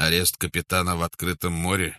Арест капитана в открытом море?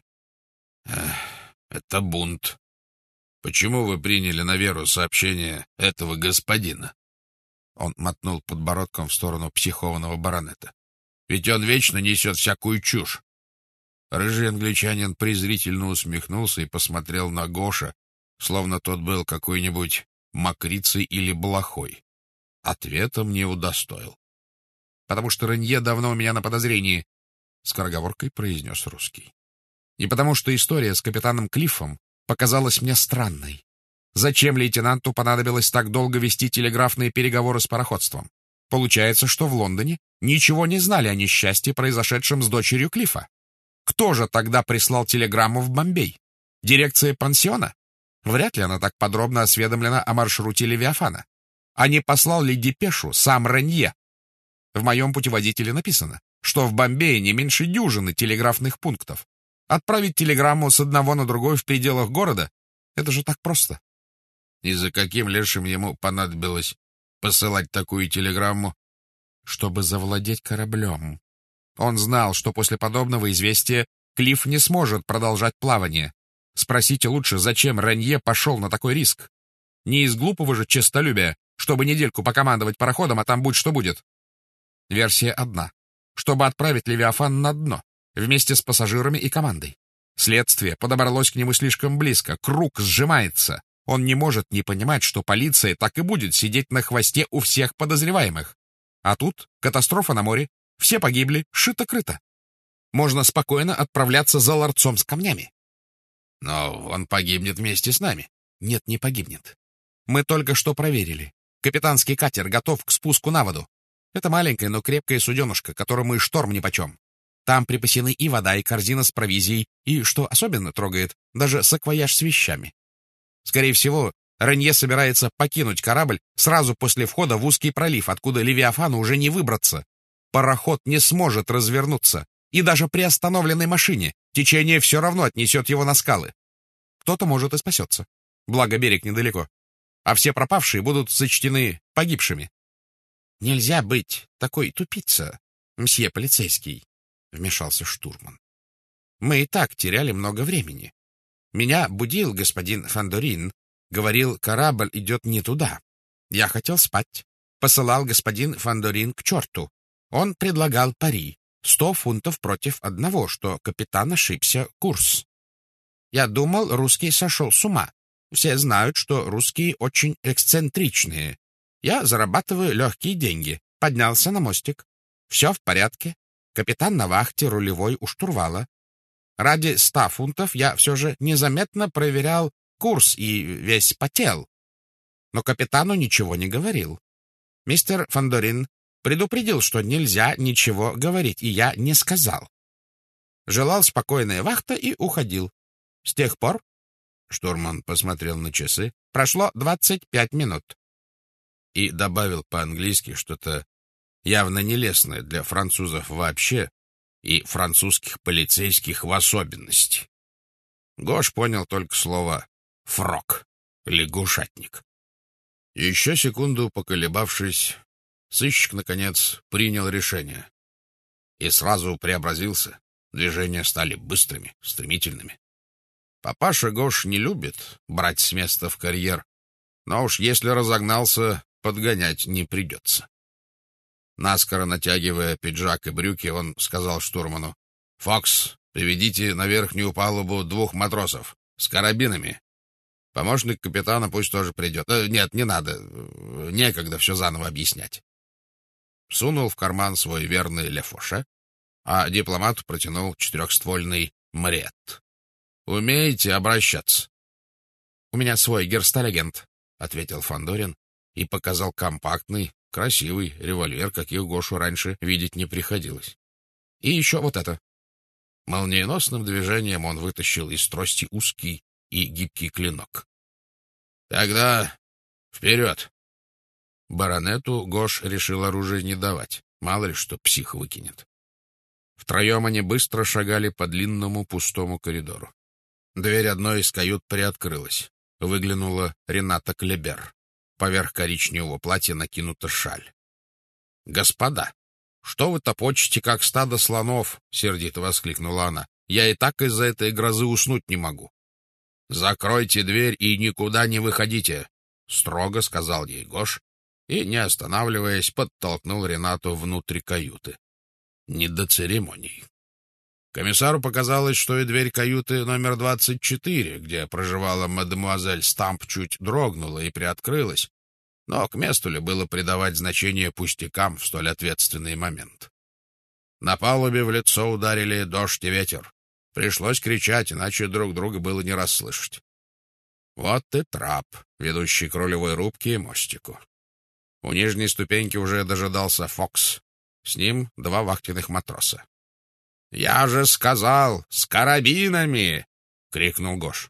Это бунт. Почему вы приняли на веру сообщение этого господина? Он мотнул подбородком в сторону психованного баронета. Ведь он вечно несет всякую чушь. Рыжий англичанин презрительно усмехнулся и посмотрел на Гоша, словно тот был какой-нибудь мокрицей или блохой. Ответом не удостоил. — Потому что Ренье давно у меня на подозрении, — скороговоркой произнес русский. — И потому что история с капитаном Клиффом показалась мне странной. Зачем лейтенанту понадобилось так долго вести телеграфные переговоры с пароходством? Получается, что в Лондоне ничего не знали о несчастье, произошедшем с дочерью Клиффа. Кто же тогда прислал телеграмму в Бомбей? Дирекция пансиона? Вряд ли она так подробно осведомлена о маршруте Левиафана. А не послал ли депешу сам Ренье? В моем путеводителе написано, что в Бомбее не меньше дюжины телеграфных пунктов. Отправить телеграмму с одного на другой в пределах города — это же так просто. И за каким лешим ему понадобилось посылать такую телеграмму? Чтобы завладеть кораблем. Он знал, что после подобного известия Клифф не сможет продолжать плавание. Спросите лучше, зачем Ренье пошел на такой риск? Не из глупого же честолюбия, чтобы недельку покомандовать пароходом, а там будь что будет. Версия одна. Чтобы отправить Левиафан на дно, вместе с пассажирами и командой. Следствие подобралось к нему слишком близко, круг сжимается. Он не может не понимать, что полиция так и будет сидеть на хвосте у всех подозреваемых. А тут катастрофа на море, все погибли, шито-крыто. Можно спокойно отправляться за ларцом с камнями. Но он погибнет вместе с нами. Нет, не погибнет. Мы только что проверили. Капитанский катер готов к спуску на воду. Это маленькая, но крепкая суденышко, которому и шторм нипочем. Там припасены и вода, и корзина с провизией, и, что особенно трогает, даже саквояж с вещами. Скорее всего, Ренье собирается покинуть корабль сразу после входа в узкий пролив, откуда Левиафану уже не выбраться. Пароход не сможет развернуться, и даже при остановленной машине течение все равно отнесет его на скалы. Кто-то, может, и спасется. Благо, берег недалеко. А все пропавшие будут сочтены погибшими. — Нельзя быть такой тупица, мсье полицейский, — вмешался штурман. — Мы и так теряли много времени. Меня будил господин Фандорин, говорил, корабль идет не туда. Я хотел спать. Посылал господин Фандорин к черту. Он предлагал пари. 100 фунтов против 1, что капитан ошибся курс. Я думал, русский сошел с ума. Все знают, что русские очень эксцентричные. Я зарабатываю легкие деньги. Поднялся на мостик. Все в порядке. Капитан на вахте, рулевой у штурвала. Ради 100 фунтов я все же незаметно проверял курс и весь потел. Но капитану ничего не говорил. Мистер Фандорин предупредил, что нельзя ничего говорить, и я не сказал. Желал спокойная вахта и уходил. С тех пор, штурман посмотрел на часы, прошло 25 минут. И добавил по-английски что-то явно нелестное для французов вообще и французских полицейских в особенности. Гош понял только слово «фрок» — лягушатник. Еще секунду поколебавшись, сыщик, наконец, принял решение. И сразу преобразился. Движения стали быстрыми, стремительными. Папаша Гош не любит брать с места в карьер, но уж если разогнался, подгонять не придется. Наскоро натягивая пиджак и брюки, он сказал штурману: «Фокс, приведите на верхнюю палубу 2 матросов с карабинами. Помощник капитана пусть тоже придет. Нет, не надо. Некогда все заново объяснять». Сунул в карман свой верный Лефоше, а дипломату протянул 4-ствольный Мариетт. «Умеете обращаться?» «У меня свой герсталегент», — ответил Фандорин и показал компактный, красивый револьвер, каких Гошу раньше видеть не приходилось. «И еще вот это». Молниеносным движением он вытащил из трости узкий и гибкий клинок. «Тогда вперед!» Баронету Гош решил оружие не давать, мало ли что псих выкинет. Втроем они быстро шагали по длинному пустому коридору. Дверь одной из кают приоткрылась. Выглянула Рената Клебер. Поверх коричневого платья накинута шаль. «Господа!» «Что вы топочете, как стадо слонов?» — сердито воскликнула она. «Я и так из-за этой грозы уснуть не могу». «Закройте дверь и никуда не выходите», — строго сказал ей Гош, и, не останавливаясь, подтолкнул Ренату внутрь каюты. Не до церемоний. Комиссару показалось, что и дверь каюты номер 24, где проживала мадемуазель Стамп, чуть дрогнула и приоткрылась, но к месту ли было придавать значение пустякам в столь ответственный момент. На палубе в лицо ударили дождь и ветер. Пришлось кричать, иначе друг друга было не расслышать. Вот и трап, ведущий к рулевой рубке и мостику. У нижней ступеньки уже дожидался Фокс. С ним 2 вахтенных матроса. «Я же сказал, с карабинами!» — крикнул Гош.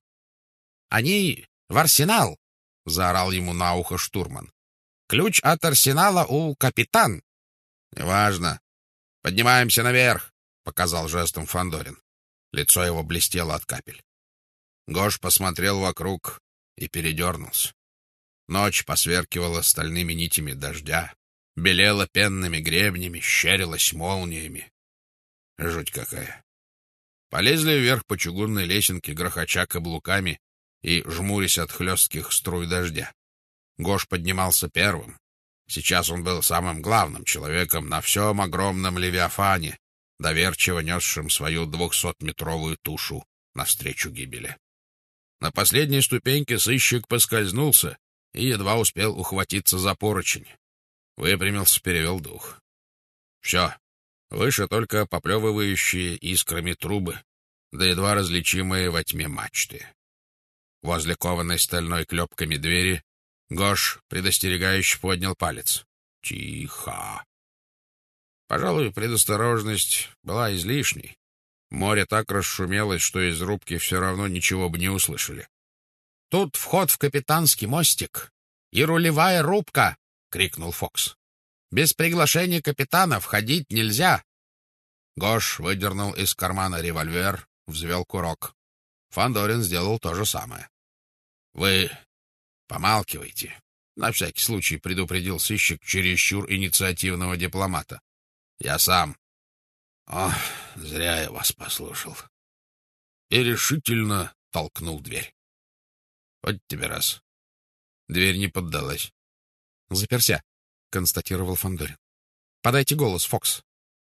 «Они в арсенал!» — заорал ему на ухо штурман. «Ключ от арсенала у капитан!» «Неважно. Поднимаемся наверх!» — показал жестом Фандорин. Лицо его блестело от капель. Гош посмотрел вокруг и передернулся. Ночь посверкивала стальными нитями дождя, белела пенными гребнями, щерилась молниями. Жуть какая! Полезли вверх по чугунной лесенке, грохоча каблуками и жмурясь от хлестких струй дождя. Гош поднимался первым. Сейчас он был самым главным человеком на всем огромном Левиафане, доверчиво несшим свою 200-метровую тушу навстречу гибели. На последней ступеньке сыщик поскользнулся и едва успел ухватиться за поручень. Выпрямился, перевел дух. Все. Выше только поплевывающие искрами трубы, да едва различимые во тьме мачты. Возле кованой стальной клепками двери Гош предостерегающе поднял палец. Тихо. Пожалуй, предосторожность была излишней. Море так расшумелось, что из рубки все равно ничего бы не услышали. — Тут вход в капитанский мостик и рулевая рубка! — крикнул Фокс. — Без приглашения капитана входить нельзя! Гош выдернул из кармана револьвер, взвел курок. Фандорин сделал то же самое. — Вы помалкивайте. На всякий случай предупредил сыщик чересчур инициативного дипломата. — Я сам. — Ох, зря я вас послушал. И решительно толкнул дверь. Вот тебе раз. Дверь не поддалась. — Заперся, — констатировал Фандорин. — Подайте голос, Фокс.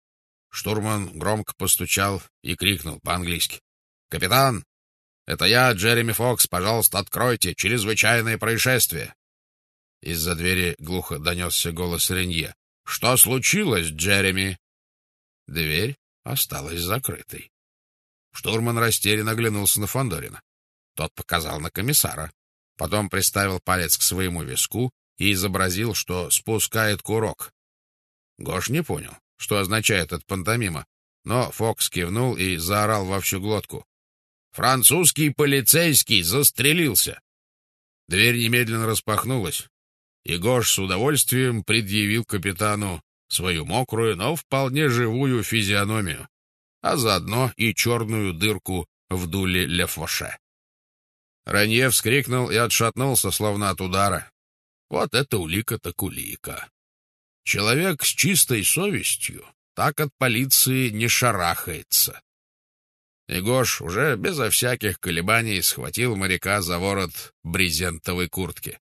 Штурман громко постучал и крикнул по-английски. — Капитан, это я, Джереми Фокс. Пожалуйста, откройте. Чрезвычайное происшествие. Из-за двери глухо донесся голос Ренье. — Что случилось, Джереми? Дверь осталась закрытой. Штурман растерянно оглянулся на Фандорина. Тот показал на комиссара. Потом приставил палец к своему виску и изобразил, что спускает курок. Гош не понял, что означает эта пантомима, но Фокс кивнул и заорал во всю глотку. «Французский полицейский застрелился!» Дверь немедленно распахнулась, и Гош с удовольствием предъявил капитану свою мокрую, но вполне живую физиономию, а заодно и черную дырку в дуле Ле Фоше. Ранье вскрикнул и отшатнулся, словно от удара. Вот это улика так улика. Человек с чистой совестью так от полиции не шарахается. И Гош уже безо всяких колебаний схватил моряка за ворот брезентовой куртки.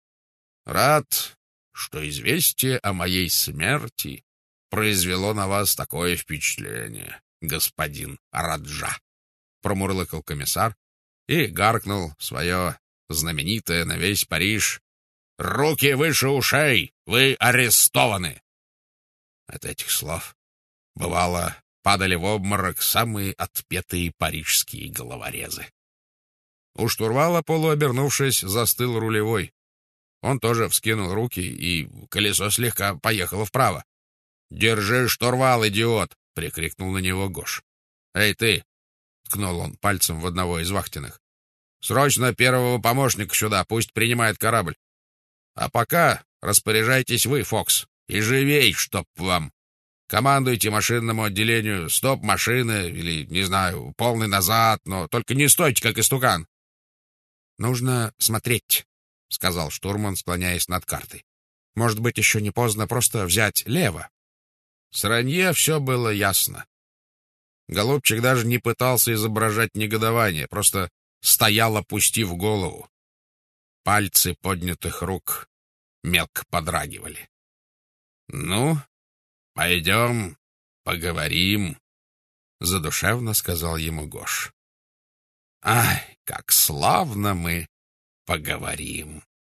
«Рад, что известие о моей смерти произвело на вас такое впечатление, господин Раджа», — промурлыкал комиссар и гаркнул свое знаменитое на весь Париж: «Руки выше ушей! Вы арестованы!» От этих слов, бывало, падали в обморок самые отпетые парижские головорезы. У штурвала, полуобернувшись, застыл рулевой. Он тоже вскинул руки, и колесо слегка поехало вправо. «Держи штурвал, идиот!» — прикрикнул на него Гош. «Эй, ты!» — ткнул он пальцем в одного из вахтенных. «Срочно первого помощника сюда, пусть принимает корабль. А пока распоряжайтесь вы, Фокс, и живей, чтоб вам. Командуйте машинному отделению, стоп-машины или, не знаю, полный назад, но только не стойте, как истукан». «Нужно смотреть», — сказал штурман, склоняясь над картой. «Может быть, еще не поздно просто взять лево». С Ранье все было ясно. Голубчик даже не пытался изображать негодование, просто стоял, опустив голову. Пальцы поднятых рук мелко подрагивали. — Ну, пойдем, поговорим, — задушевно сказал ему Гош. — Ай, как славно мы поговорим!